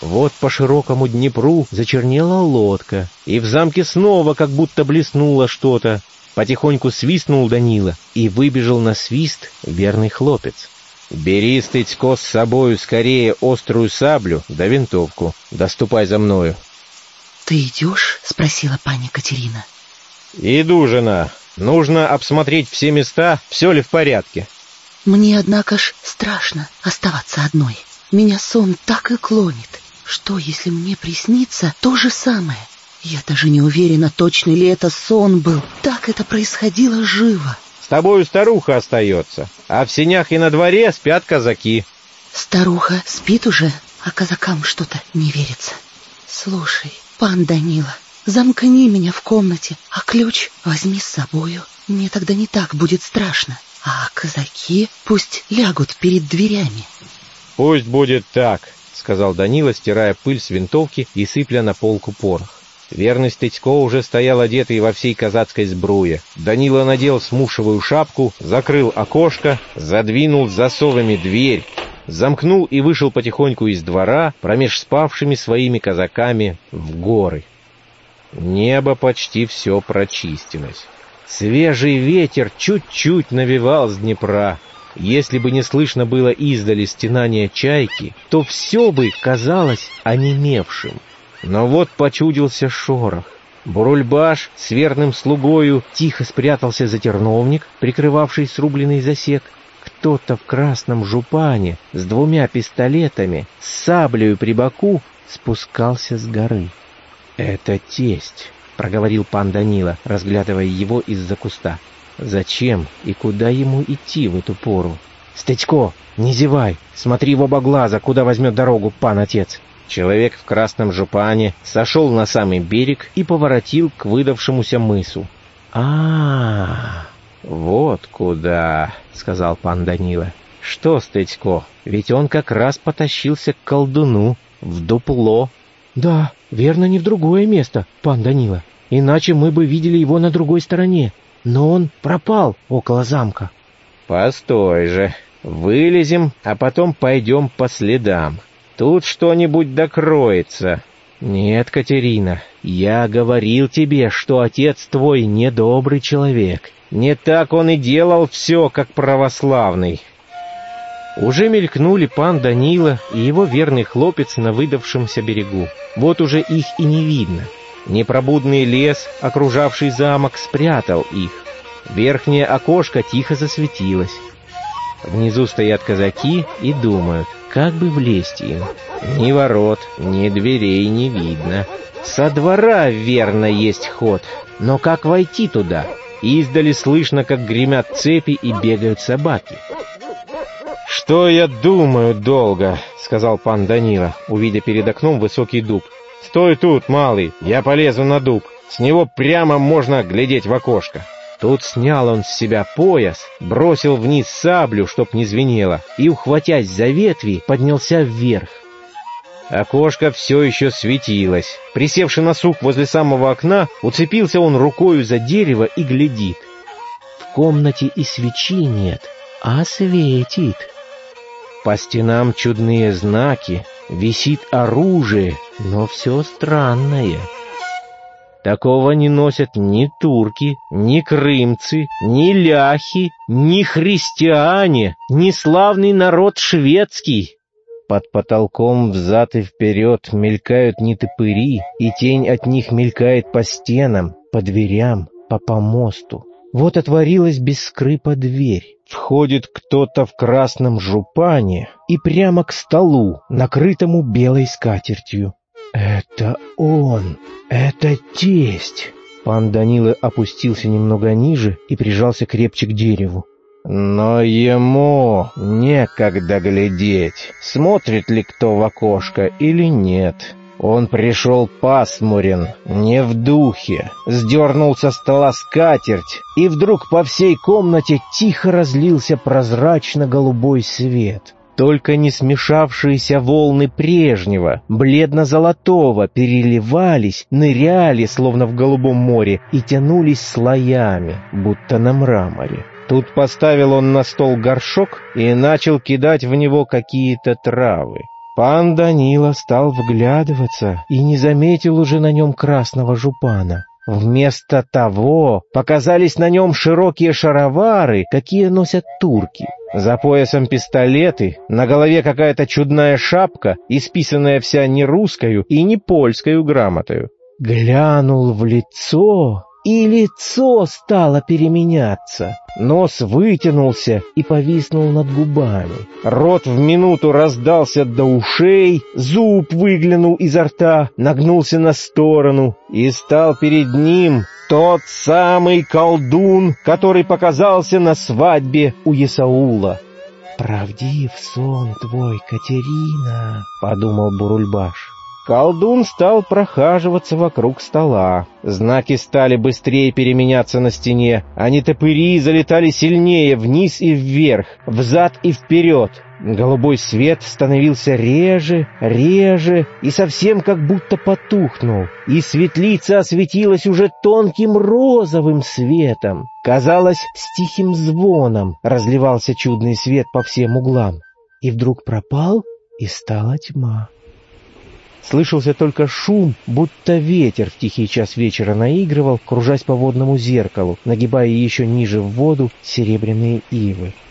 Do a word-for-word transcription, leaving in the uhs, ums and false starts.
Вот по широкому Днепру зачернела лодка, и в замке снова как будто блеснуло что-то. Потихоньку свистнул Данила, и выбежал на свист верный хлопец. «Бери, Стыцко, с собою скорее острую саблю да винтовку, да ступай за мною». «Ты идешь?» — спросила пани Катерина. «Иду, жена. Нужно обсмотреть все места, все ли в порядке». «Мне, однако ж, страшно оставаться одной. Меня сон так и клонит. Что, если мне приснится то же самое? Я даже не уверена, точно ли это сон был. Так это происходило живо». «С тобою старуха остается, а в сенях и на дворе спят казаки». «Старуха спит уже, а казакам что-то не верится. Слушай, пан Данила, замкни меня в комнате, а ключ возьми с собою. Мне тогда не так будет страшно. А казаки пусть лягут перед дверями». «Пусть будет так», — сказал Данила, стирая пыль с винтовки и сыпля на полку порох. Верный Стыцко уже стоял одетый во всей казацкой сбруе. Данила надел смушевую шапку, закрыл окошко, задвинул засовами дверь, замкнул и вышел потихоньку из двора промеж спавшими своими казаками в горы. Небо почти все прочистилось. Свежий ветер чуть-чуть навевал с Днепра. Если бы не слышно было издали стенания чайки, то все бы казалось онемевшим. Но вот почудился шорох. Бурульбаш с верным слугою тихо спрятался за терновник, прикрывавший срубленный засек. Кто-то в красном жупане с двумя пистолетами, с саблею при боку, спускался с горы. «Это тесть», — проговорил пан Данила, разглядывая его из-за куста. «Зачем и куда ему идти в эту пору?» «Стыцко, не зевай, смотри в оба глаза, куда возьмет дорогу пан-отец». Человек в красном жупане сошел на самый берег и поворотил к выдавшемуся мысу. а, -а, -а вот куда», — сказал пан Данила. «Что, Стыцко, ведь он как раз потащился к колдуну, в дупло». «Да, верно, не в другое место, пан Данила, иначе мы бы видели его на другой стороне, но он пропал около замка». «Постой же, вылезем, а потом пойдем по следам. Тут что-нибудь докроется». «Нет, Катерина, я говорил тебе, что отец твой недобрый человек. Не так он и делал все, как православный». Уже мелькнули пан Данила и его верный хлопец на выдавшемся берегу. Вот уже их и не видно. Непробудный лес, окружавший замок, спрятал их. Верхнее окошко тихо засветилось. Внизу стоят казаки и думают, как бы влезть им. Ни ворот, ни дверей не видно. Со двора, верно, есть ход, но как войти туда? Издали слышно, как гремят цепи и бегают собаки. «Что я думаю долго?» — сказал пан Данила, увидя перед окном высокий дуб. «Стой тут, малый, я полезу на дуб. С него прямо можно глядеть в окошко». Тут снял он с себя пояс, бросил вниз саблю, чтоб не звенело, и, ухватясь за ветви, поднялся вверх. Окошко все еще светилось. Присевши на сук возле самого окна, уцепился он рукою за дерево и глядит. В комнате и свечи нет, а светит. По стенам чудные знаки, висит оружие, но все странное. Такого не носят ни турки, ни крымцы, ни ляхи, ни христиане, ни славный народ шведский. Под потолком взад и вперед мелькают нетопыри, и тень от них мелькает по стенам, по дверям, по помосту. Вот отворилась без скрипа дверь. Входит кто-то в красном жупане и прямо к столу, накрытому белой скатертью. «Это он! Это тесть!» Пан Данила опустился немного ниже и прижался крепче к дереву. Но ему некогда глядеть, смотрит ли кто в окошко или нет. Он пришел пасмурен, не в духе, сдернул со стола скатерть, и вдруг по всей комнате тихо разлился прозрачно-голубой свет. Только не смешавшиеся волны прежнего, бледно-золотого, переливались, ныряли, словно в голубом море, и тянулись слоями, будто на мраморе. Тут поставил он на стол горшок и начал кидать в него какие-то травы. Пан Данила стал вглядываться и не заметил уже на нем красного жупана. Вместо того показались на нем широкие шаровары, какие носят турки. За поясом пистолеты, на голове какая-то чудная шапка, исписанная вся не русскою и не польскою грамотою. Глянул в лицо, и лицо стало переменяться. Нос вытянулся и повиснул над губами. Рот в минуту раздался до ушей, зуб выглянул изо рта, нагнулся на сторону, и стал перед ним тот самый колдун, который показался на свадьбе у Есаула. «Правдив сон твой, Катерина», — подумал Бурульбаш. Колдун стал прохаживаться вокруг стола. Знаки стали быстрее переменяться на стене, а нетопыри залетали сильнее вниз и вверх, взад и вперед. Голубой свет становился реже, реже и совсем как будто потухнул, и светлица осветилась уже тонким розовым светом. Казалось, с тихим звоном разливался чудный свет по всем углам. И вдруг пропал, и стала тьма. Слышался только шум, будто ветер в тихий час вечера наигрывал, кружась по водному зеркалу, нагибая еще ниже в воду серебряные ивы.